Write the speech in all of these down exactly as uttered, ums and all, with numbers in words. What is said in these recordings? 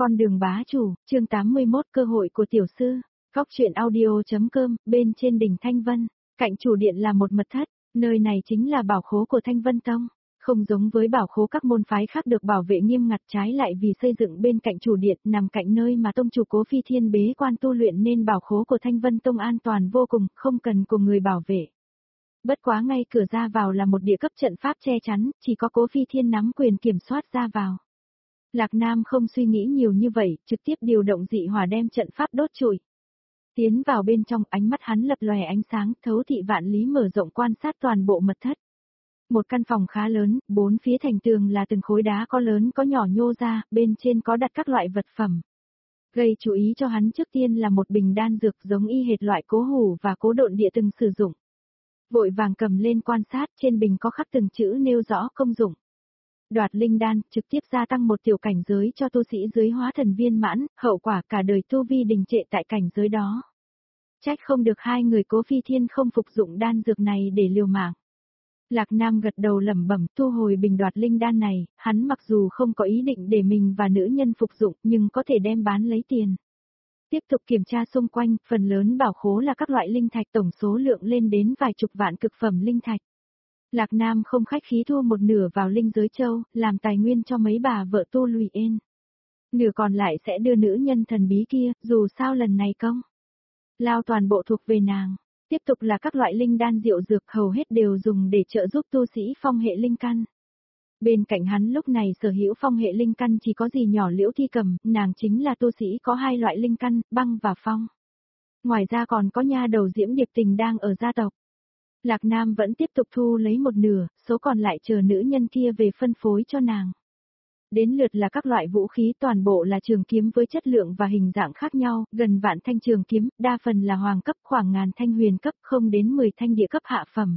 Con đường bá chủ, chương tám mươi mốt cơ hội của tiểu sư. Góc truyện audio.com, bên trên đỉnh Thanh Vân, cạnh chủ điện là một mật thất, nơi này chính là bảo khố của Thanh Vân Tông. Không giống với bảo khố các môn phái khác được bảo vệ nghiêm ngặt, trái lại vì xây dựng bên cạnh chủ điện, nằm cạnh nơi mà tông chủ Cố Phi Thiên bế quan tu luyện nên bảo khố của Thanh Vân Tông an toàn vô cùng, không cần cùng người bảo vệ. Bất quá ngay cửa ra vào là một địa cấp trận pháp che chắn, chỉ có Cố Phi Thiên nắm quyền kiểm soát ra vào. Lạc Nam không suy nghĩ nhiều như vậy, trực tiếp điều động dị hỏa đem trận pháp đốt trụi. Tiến vào bên trong, ánh mắt hắn lập lòe ánh sáng, thấu thị vạn lý mở rộng quan sát toàn bộ mật thất. Một căn phòng khá lớn, bốn phía thành tường là từng khối đá có lớn có nhỏ nhô ra, bên trên có đặt các loại vật phẩm. Gây chú ý cho hắn trước tiên là một bình đan dược giống y hệt loại cố hủ và cố độn địa từng sử dụng. Vội vàng cầm lên quan sát, trên bình có khắc từng chữ nêu rõ công dụng. Đoạt linh đan, trực tiếp gia tăng một tiểu cảnh giới cho tu sĩ dưới hóa thần viên mãn, hậu quả cả đời tu vi đình trệ tại cảnh giới đó. Trách không được hai người Cố Phi Thiên không phục dụng đan dược này để liều mạng. Lạc Nam gật đầu lẩm bẩm, thu hồi bình đoạt linh đan này, hắn mặc dù không có ý định để mình và nữ nhân phục dụng nhưng có thể đem bán lấy tiền. Tiếp tục kiểm tra xung quanh, phần lớn bảo khố là các loại linh thạch, tổng số lượng lên đến vài chục vạn cực phẩm linh thạch. Lạc Nam không khách khí thu một nửa vào linh giới châu, làm tài nguyên cho mấy bà vợ tu lùi ên. Nửa còn lại sẽ đưa nữ nhân thần bí kia, dù sao lần này công lao toàn bộ thuộc về nàng. Tiếp tục là các loại linh đan diệu dược, hầu hết đều dùng để trợ giúp tu sĩ phong hệ linh căn. Bên cạnh hắn lúc này sở hữu phong hệ linh căn chỉ có dì nhỏ Liễu Thi Cầm, nàng chính là tu sĩ có hai loại linh căn, băng và phong. Ngoài ra còn có nha đầu Diễm Điệp Tình đang ở gia tộc. Lạc Nam vẫn tiếp tục thu lấy một nửa, số còn lại chờ nữ nhân kia về phân phối cho nàng. Đến lượt là các loại vũ khí, toàn bộ là trường kiếm với chất lượng và hình dạng khác nhau, gần vạn thanh trường kiếm, đa phần là hoàng cấp, khoảng ngàn thanh huyền cấp, không đến mười thanh địa cấp hạ phẩm.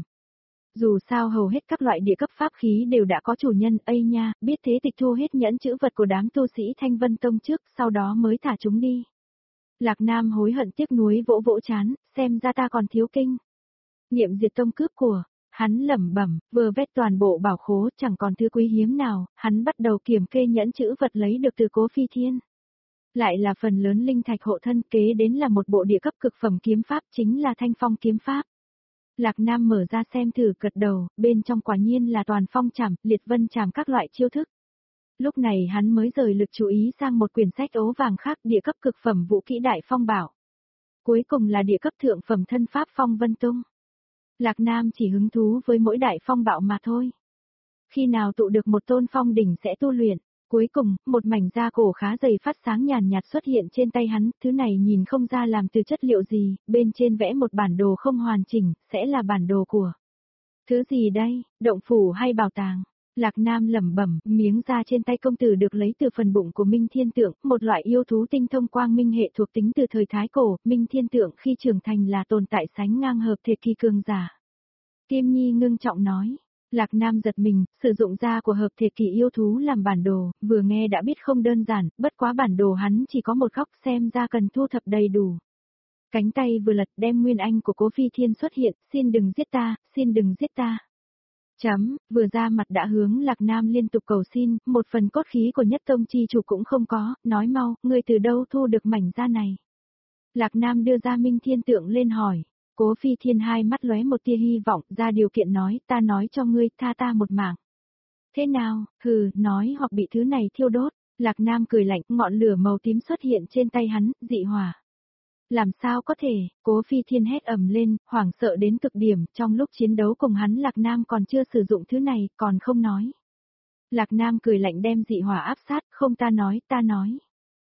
Dù sao hầu hết các loại địa cấp pháp khí đều đã có chủ nhân, ây nha, biết thế tịch thu hết nhẫn chữ vật của đám tu sĩ Thanh Vân Tông trước, sau đó mới thả chúng đi. Lạc Nam hối hận tiếc nuối vỗ vỗ chán, xem ra ta còn thiếu kinh nghiệm diệt tông cướp của. Hắn lẩm bẩm, vừa vét toàn bộ bảo khố, chẳng còn thứ quý hiếm nào, hắn bắt đầu kiểm kê nhẫn chữ vật lấy được từ Cố Phi Thiên. Lại là phần lớn linh thạch hộ thân, kế đến là một bộ địa cấp cực phẩm kiếm pháp, chính là Thanh Phong kiếm pháp. Lạc Nam mở ra xem thử, gật đầu, bên trong quả nhiên là toàn phong trảm, liệt vân trảm các loại chiêu thức. Lúc này hắn mới rời lực chú ý sang một quyển sách ố vàng khác, địa cấp cực phẩm vũ kỹ đại phong bảo. Cuối cùng là địa cấp thượng phẩm thân pháp phong vân tung. Lạc Nam chỉ hứng thú với mỗi đại phong bạo mà thôi. Khi nào tụ được một tôn phong đỉnh sẽ tu luyện. Cuối cùng, một mảnh da cổ khá dày phát sáng nhàn nhạt xuất hiện trên tay hắn, thứ này nhìn không ra làm từ chất liệu gì, bên trên vẽ một bản đồ không hoàn chỉnh, sẽ là bản đồ của thứ gì đây, động phủ hay bảo tàng? Lạc Nam lẩm bẩm, miếng da trên tay công tử được lấy từ phần bụng của Minh Thiên Tượng, một loại yêu thú tinh thông quang minh hệ thuộc tính từ thời Thái Cổ, Minh Thiên Tượng khi trưởng thành là tồn tại sánh ngang hợp thể kỳ cường giả. Kim Nhi ngưng trọng nói. Lạc Nam giật mình, sử dụng da của hợp thể kỳ yêu thú làm bản đồ, vừa nghe đã biết không đơn giản, bất quá bản đồ hắn chỉ có một góc, xem ra cần thu thập đầy đủ. Cánh tay vừa lật đem nguyên anh của Cố Phi Thiên xuất hiện, xin đừng giết ta, xin đừng giết ta. Chấm, vừa ra mặt đã hướng Lạc Nam liên tục cầu xin, một phần cốt khí của nhất tông chi chủ cũng không có, nói mau, ngươi từ đâu thu được mảnh da này. Lạc Nam đưa ra Minh Thiên Tượng lên hỏi. Cố Phi Thiên hai mắt lóe một tia hy vọng, ra điều kiện nói, ta nói cho ngươi, tha ta một mạng. Thế nào, hừ, nói hoặc bị thứ này thiêu đốt. Lạc Nam cười lạnh, ngọn lửa màu tím xuất hiện trên tay hắn, dị hỏa. Làm sao có thể, Cố Phi Thiên hét ầm lên, hoảng sợ đến cực điểm, trong lúc chiến đấu cùng hắn Lạc Nam còn chưa sử dụng thứ này, còn không nói. Lạc Nam cười lạnh đem dị hỏa áp sát, không ta nói, ta nói.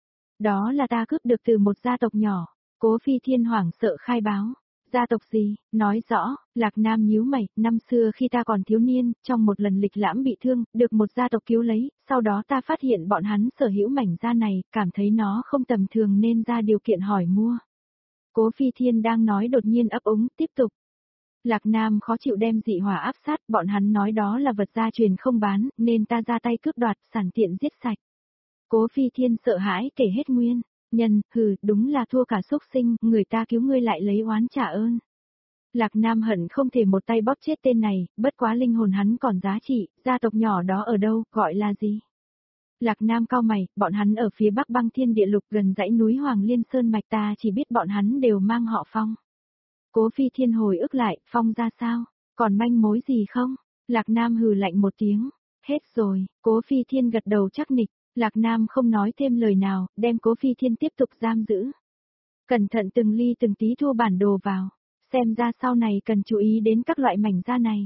Đó là ta cướp được từ một gia tộc nhỏ. Cố Phi Thiên hoảng sợ khai báo. Gia tộc gì, nói rõ, Lạc Nam nhíu mày, năm xưa khi ta còn thiếu niên, trong một lần lịch lãm bị thương, được một gia tộc cứu lấy, sau đó ta phát hiện bọn hắn sở hữu mảnh da này, cảm thấy nó không tầm thường nên ra điều kiện hỏi mua. Cố Phi Thiên đang nói đột nhiên ấp úng, tiếp tục. Lạc Nam khó chịu đem dị hỏa áp sát, bọn hắn nói đó là vật gia truyền không bán, nên ta ra tay cướp đoạt, sản tiện giết sạch. Cố Phi Thiên sợ hãi kể hết nguyên. Nhân, hừ, đúng là thua cả xúc sinh, người ta cứu ngươi lại lấy oán trả ơn. Lạc Nam hận không thể một tay bóp chết tên này, bất quá linh hồn hắn còn giá trị, gia tộc nhỏ đó ở đâu, gọi là gì? Lạc Nam cau mày, bọn hắn ở phía bắc băng thiên địa lục gần dãy núi Hoàng Liên Sơn mạch ta chỉ biết bọn hắn đều mang họ Phong. Cố Phi Thiên hồi ức lại, Phong ra sao? Còn manh mối gì không? Lạc Nam hừ lạnh một tiếng. Hết rồi, Cố Phi Thiên gật đầu chắc nịch. Lạc Nam không nói thêm lời nào, đem Cố Phi Thiên tiếp tục giam giữ. Cẩn thận từng ly từng tí thu bản đồ vào. Xem ra sau này cần chú ý đến các loại mảnh da này.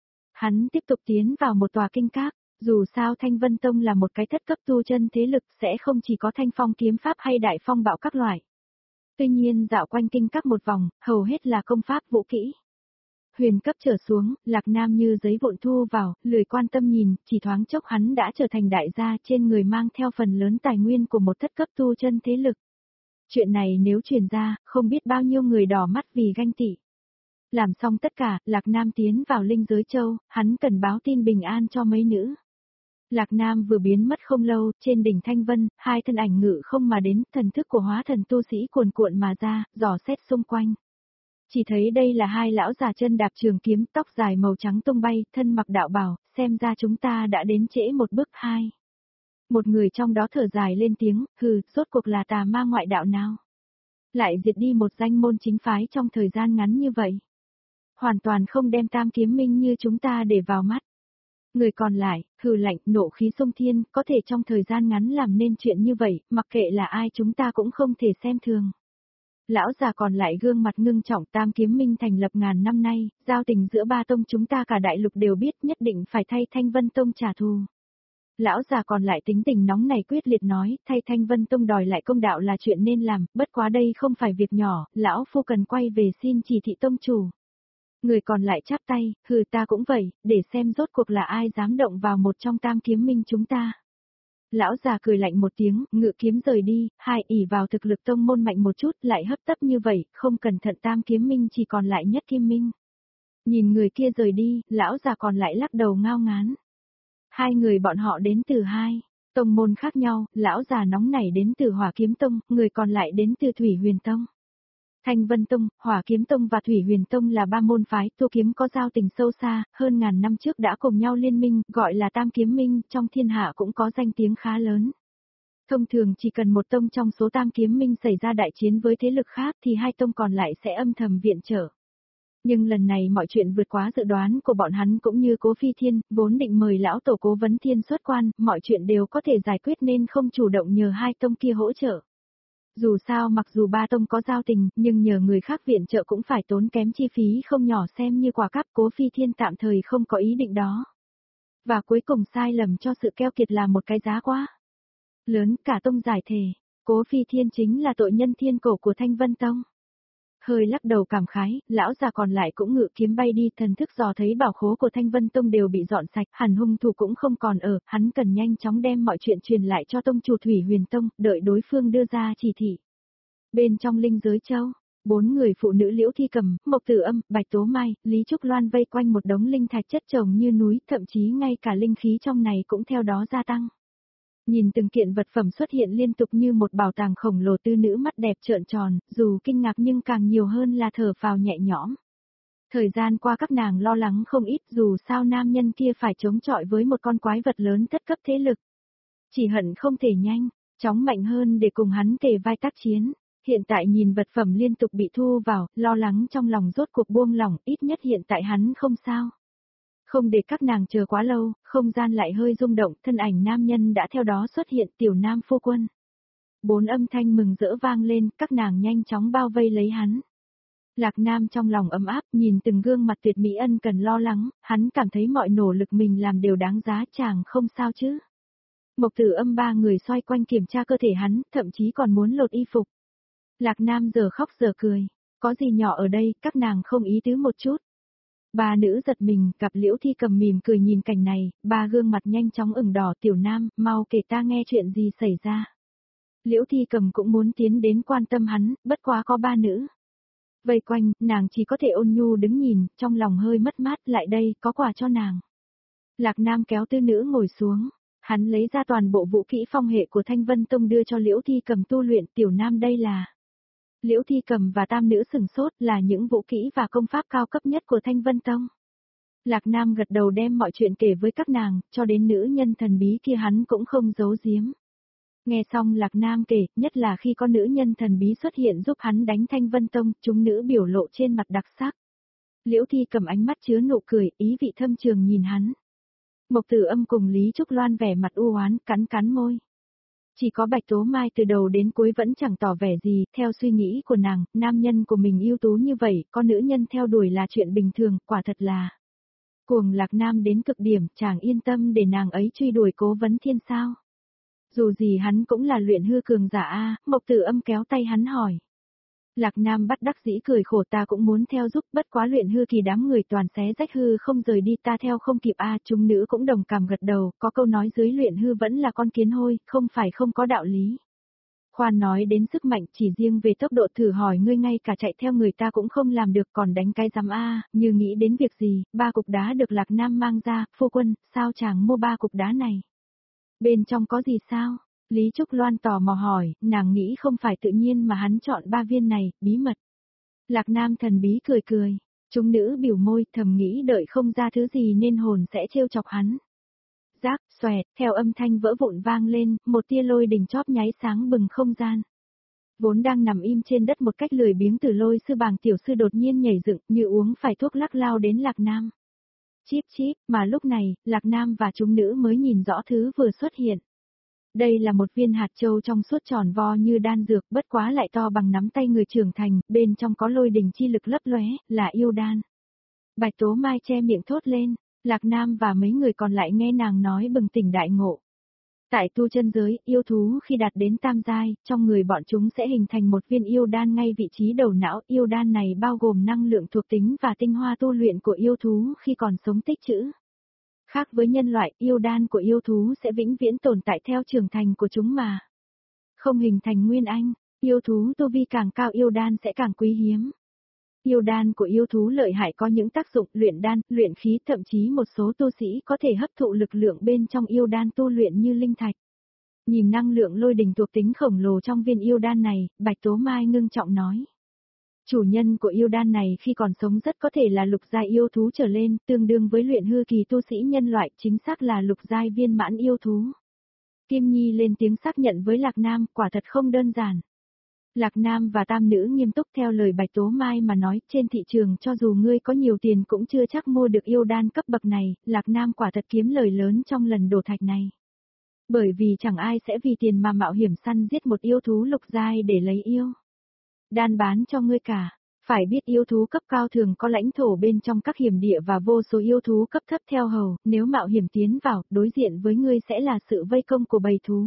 Hắn tiếp tục tiến vào một tòa kinh các. Dù sao Thanh Vân Tông là một cái thất cấp tu chân thế lực sẽ không chỉ có thanh phong kiếm pháp hay đại phong bạo các loại. Tuy nhiên dạo quanh kinh các một vòng, hầu hết là công pháp vũ kỹ. Huyền cấp trở xuống, Lạc Nam như giấy vụn thu vào, lười quan tâm nhìn, chỉ thoáng chốc hắn đã trở thành đại gia trên người mang theo phần lớn tài nguyên của một thất cấp tu chân thế lực. Chuyện này nếu truyền ra, không biết bao nhiêu người đỏ mắt vì ganh tị. Làm xong tất cả, Lạc Nam tiến vào linh giới châu, hắn cần báo tin bình an cho mấy nữ. Lạc Nam vừa biến mất không lâu, trên đỉnh Thanh Vân, hai thân ảnh ngự không mà đến, thần thức của hóa thần tu sĩ cuồn cuộn mà ra, dò xét xung quanh. Chỉ thấy đây là hai lão già chân đạp trường kiếm, tóc dài màu trắng tung bay, thân mặc đạo bào, xem ra chúng ta đã đến trễ một bước hai. Một người trong đó thở dài lên tiếng, hừ, rốt cuộc là tà ma ngoại đạo nào? Lại diệt đi một danh môn chính phái trong thời gian ngắn như vậy. Hoàn toàn không đem Tam Kiếm Minh như chúng ta để vào mắt. Người còn lại, hừ lạnh, nộ khí sông thiên, có thể trong thời gian ngắn làm nên chuyện như vậy, mặc kệ là ai chúng ta cũng không thể xem thường. Lão già còn lại gương mặt ngưng trọng, Tam Kiếm Minh thành lập ngàn năm nay, giao tình giữa ba tông chúng ta cả đại lục đều biết, nhất định phải thay Thanh Vân Tông trả thù. Lão già còn lại tính tình nóng này quyết liệt nói, thay Thanh Vân Tông đòi lại công đạo là chuyện nên làm, bất quá đây không phải việc nhỏ, lão phu cần quay về xin chỉ thị tông chủ. Người còn lại chắp tay, hừ ta cũng vậy, để xem rốt cuộc là ai dám động vào một trong Tam Kiếm Minh chúng ta. Lão già cười lạnh một tiếng, ngự kiếm rời đi, hai ỷ vào thực lực tông môn mạnh một chút lại hấp tấp như vậy, không cẩn thận Tam Kiếm Minh chỉ còn lại Nhất Kim Minh. Nhìn người kia rời đi, lão già còn lại lắc đầu ngao ngán. Hai người bọn họ đến từ hai tông môn khác nhau, lão già nóng nảy đến từ Hỏa Kiếm Tông, người còn lại đến từ Thủy Huyền Tông. Thanh Vân Tông, Hỏa Kiếm Tông và Thủy Huyền Tông là ba môn phái tu kiếm có giao tình sâu xa, hơn ngàn năm trước đã cùng nhau liên minh, gọi là Tam Kiếm Minh, trong thiên hạ cũng có danh tiếng khá lớn. Thông thường chỉ cần một tông trong số Tam Kiếm Minh xảy ra đại chiến với thế lực khác thì hai tông còn lại sẽ âm thầm viện trợ. Nhưng lần này mọi chuyện vượt quá dự đoán của bọn hắn cũng như Cố Phi Thiên, vốn định mời lão tổ Cố Vấn Thiên xuất quan, mọi chuyện đều có thể giải quyết nên không chủ động nhờ hai tông kia hỗ trợ. Dù sao mặc dù ba tông có giao tình, nhưng nhờ người khác viện trợ cũng phải tốn kém chi phí không nhỏ xem như quà cáp, Cố Phi Thiên tạm thời không có ý định đó. Và cuối cùng sai lầm cho sự keo kiệt là một cái giá quá lớn, cả tông giải thể, Cố Phi Thiên chính là tội nhân thiên cổ của Thanh Vân Tông. Hơi lắc đầu cảm khái, lão già còn lại cũng ngự kiếm bay đi, thần thức dò thấy bảo khố của Thanh Vân Tông đều bị dọn sạch, hẳn hung thủ cũng không còn ở, hắn cần nhanh chóng đem mọi chuyện truyền lại cho tông chủ Thủy Huyền Tông, đợi đối phương đưa ra chỉ thị. Bên trong linh giới châu, bốn người phụ nữ Liễu Thi Cầm, Mộc Tử Âm, Bạch Tố Mai, Lý Trúc Loan vây quanh một đống linh thạch chất chồng như núi, thậm chí ngay cả linh khí trong này cũng theo đó gia tăng. Nhìn từng kiện vật phẩm xuất hiện liên tục như một bảo tàng khổng lồ, tư nữ mắt đẹp trợn tròn, dù kinh ngạc nhưng càng nhiều hơn là thở phào nhẹ nhõm. Thời gian qua các nàng lo lắng không ít, dù sao nam nhân kia phải chống chọi với một con quái vật lớn thất cấp thế lực. Chỉ hận không thể nhanh, chóng mạnh hơn để cùng hắn kề vai tác chiến. Hiện tại nhìn vật phẩm liên tục bị thu vào, lo lắng trong lòng rốt cuộc buông lỏng, ít nhất hiện tại hắn không sao. Không để các nàng chờ quá lâu, không gian lại hơi rung động, thân ảnh nam nhân đã theo đó xuất hiện, Tiểu Nam phu quân. Bốn âm thanh mừng rỡ vang lên, các nàng nhanh chóng bao vây lấy hắn. Lạc Nam trong lòng ấm áp, nhìn từng gương mặt tuyệt mỹ ân cần lo lắng, hắn cảm thấy mọi nỗ lực mình làm đều đáng giá, chàng không sao chứ. Mộc Tử Âm ba người xoay quanh kiểm tra cơ thể hắn, thậm chí còn muốn lột y phục. Lạc Nam giờ khóc giờ cười, có gì nhỏ ở đây, các nàng không ý tứ một chút. Ba nữ giật mình, gặp Liễu Thi Cầm mỉm cười nhìn cảnh này, ba gương mặt nhanh chóng ửng đỏ, Tiểu Nam, mau kể ta nghe chuyện gì xảy ra. Liễu Thi Cầm cũng muốn tiến đến quan tâm hắn, bất quá có ba nữ. Vây quanh, nàng chỉ có thể ôn nhu đứng nhìn, trong lòng hơi mất mát, lại đây, có quà cho nàng. Lạc Nam kéo tư nữ ngồi xuống, hắn lấy ra toàn bộ vũ kỹ phong hệ của Thanh Vân Tông đưa cho Liễu Thi Cầm tu luyện, Tiểu Nam đây là... Liễu Thi Cầm và tam nữ sừng sốt là những vũ kỹ và công pháp cao cấp nhất của Thanh Vân Tông. Lạc Nam gật đầu đem mọi chuyện kể với các nàng, cho đến nữ nhân thần bí kia hắn cũng không giấu giếm. Nghe xong Lạc Nam kể, nhất là khi có nữ nhân thần bí xuất hiện giúp hắn đánh Thanh Vân Tông, chúng nữ biểu lộ trên mặt đặc sắc. Liễu Thi cầm ánh mắt chứa nụ cười, ý vị thâm trường nhìn hắn. Mộc Tử Âm cùng Lý Trúc Loan vẻ mặt u oán, cắn cắn môi. Chỉ có Bạch Tố Mai từ đầu đến cuối vẫn chẳng tỏ vẻ gì, theo suy nghĩ của nàng, nam nhân của mình ưu tú như vậy, có nữ nhân theo đuổi là chuyện bình thường, quả thật là cuồng Lạc Nam đến cực điểm, chàng yên tâm để nàng ấy truy đuổi Cố Vấn Thiên sao. Dù gì hắn cũng là luyện hư cường giả a, Mộc Tử Âm kéo tay hắn hỏi. Lạc Nam bắt đắc dĩ cười khổ, ta cũng muốn theo giúp, bất quá luyện hư kỳ đám người toàn xé rách hư không rời đi, ta theo không kịp a. Chúng nữ cũng đồng cảm gật đầu, có câu nói dưới luyện hư vẫn là con kiến hôi, không phải không có đạo lý. Khoan nói đến sức mạnh, chỉ riêng về tốc độ thử hỏi ngươi ngay cả chạy theo người ta cũng không làm được, còn đánh cái giám a. Như nghĩ đến việc gì, ba cục đá được Lạc Nam mang ra, phu quân, sao chàng mua ba cục đá này? Bên trong có gì sao? Lý Trúc Loan tò mò hỏi, nàng nghĩ không phải tự nhiên mà hắn chọn ba viên này, bí mật. Lạc Nam thần bí cười cười, chúng nữ biểu môi thầm nghĩ đợi không ra thứ gì nên hồn sẽ trêu chọc hắn. Rác, xoẹt, theo âm thanh vỡ vụn vang lên, một tia lôi đình chóp nháy sáng bừng không gian. Vốn đang nằm im trên đất một cách lười biếng Tử Lôi sư bàng tiểu sư đột nhiên nhảy dựng như uống phải thuốc lắc lao đến Lạc Nam. Chíp chíp, mà lúc này, Lạc Nam và chúng nữ mới nhìn rõ thứ vừa xuất hiện. Đây là một viên hạt châu trong suốt tròn vo như đan dược, bất quá lại to bằng nắm tay người trưởng thành, bên trong có lôi đình chi lực lấp lóe, là yêu đan. Bạch Tố Mai che miệng thốt lên, Lạc Nam và mấy người còn lại nghe nàng nói bừng tỉnh đại ngộ. Tại tu chân giới, yêu thú khi đạt đến tam giai, trong người bọn chúng sẽ hình thành một viên yêu đan ngay vị trí đầu não, yêu đan này bao gồm năng lượng thuộc tính và tinh hoa tu luyện của yêu thú khi còn sống tích trữ. Khác với nhân loại, yêu đan của yêu thú sẽ vĩnh viễn tồn tại theo trưởng thành của chúng mà. Không hình thành nguyên anh, yêu thú tu vi càng cao yêu đan sẽ càng quý hiếm. Yêu đan của yêu thú lợi hại có những tác dụng luyện đan, luyện khí, thậm chí một số tu sĩ có thể hấp thụ lực lượng bên trong yêu đan tu luyện như linh thạch. Nhìn năng lượng lôi đình thuộc tính khổng lồ trong viên yêu đan này, Bạch Tố Mai ngưng trọng nói. Chủ nhân của yêu đan này khi còn sống rất có thể là lục giai yêu thú trở lên, tương đương với luyện hư kỳ tu sĩ nhân loại, chính xác là lục giai viên mãn yêu thú. Kim Nhi lên tiếng xác nhận với Lạc Nam, quả thật không đơn giản. Lạc Nam và tam nữ nghiêm túc theo lời Bạch Tố Mai mà nói, trên thị trường cho dù ngươi có nhiều tiền cũng chưa chắc mua được yêu đan cấp bậc này, Lạc Nam quả thật kiếm lời lớn trong lần đổ thạch này. Bởi vì chẳng ai sẽ vì tiền mà mạo hiểm săn giết một yêu thú lục giai để lấy yêu đan bán cho ngươi cả. Phải biết yêu thú cấp cao thường có lãnh thổ bên trong các hiểm địa và vô số yêu thú cấp thấp theo hầu, nếu mạo hiểm tiến vào, đối diện với ngươi sẽ là sự vây công của bầy thú.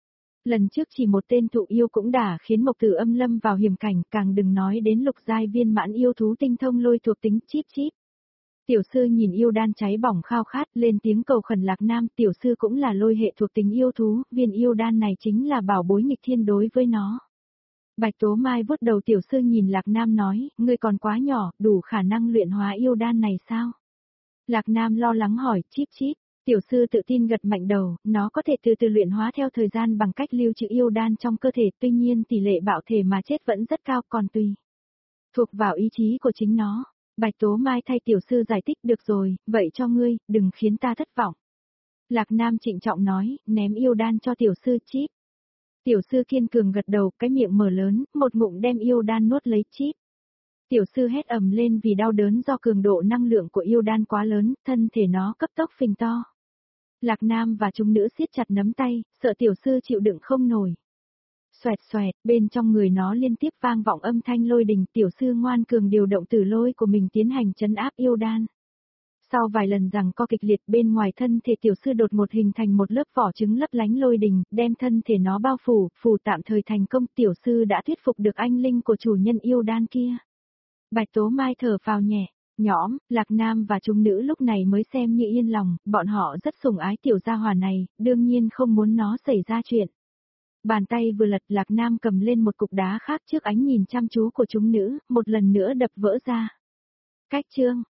Lần trước chỉ một tên thụ yêu cũng đã khiến Mộc Tử Âm lâm vào hiểm cảnh, càng đừng nói đến lục giai viên mãn yêu thú tinh thông lôi thuộc tính chíp chíp. Tiểu sư nhìn yêu đan cháy bỏng khao khát, lên tiếng cầu khẩn Lạc Nam, tiểu sư cũng là lôi hệ thuộc tính yêu thú, viên yêu đan này chính là bảo bối nghịch thiên đối với nó. Bạch Tố Mai vuốt đầu tiểu sư nhìn Lạc Nam nói, ngươi còn quá nhỏ, đủ khả năng luyện hóa yêu đan này sao? Lạc Nam lo lắng hỏi, chíp chíp. Tiểu sư tự tin gật mạnh đầu, nó có thể từ từ luyện hóa theo thời gian bằng cách lưu trữ yêu đan trong cơ thể, tuy nhiên tỷ lệ bạo thể mà chết vẫn rất cao, còn tùy thuộc vào ý chí của chính nó. Bạch Tố Mai thay tiểu sư giải thích, được rồi, vậy cho ngươi, đừng khiến ta thất vọng. Lạc Nam trịnh trọng nói, ném yêu đan cho tiểu sư chíp. Tiểu sư kiên cường gật đầu, cái miệng mở lớn, một ngụm đem yêu đan nuốt lấy chíp. Tiểu sư hét ầm lên vì đau đớn do cường độ năng lượng của yêu đan quá lớn, thân thể nó cấp tốc phình to. Lạc Nam và chúng nữ siết chặt nắm tay, sợ tiểu sư chịu đựng không nổi. Xoẹt xoẹt, bên trong người nó liên tiếp vang vọng âm thanh lôi đình, tiểu sư ngoan cường điều động tử lôi của mình tiến hành trấn áp yêu đan. Sau vài lần giằng co kịch liệt, bên ngoài thân thể tiểu sư đột ngột hình thành một lớp vỏ trứng lấp lánh lôi đình, đem thân thể nó bao phủ, phủ tạm thời thành công, tiểu sư đã thuyết phục được anh linh của chủ nhân yêu đan kia. Bạch Tố Mai thở phào nhẹ, nhõm, Lạc Nam và chúng nữ lúc này mới xem như yên lòng, bọn họ rất sủng ái tiểu gia hỏa này, đương nhiên không muốn nó xảy ra chuyện. Bàn tay vừa lật, Lạc Nam cầm lên một cục đá khác trước ánh nhìn chăm chú của chúng nữ, một lần nữa đập vỡ ra. Cách chương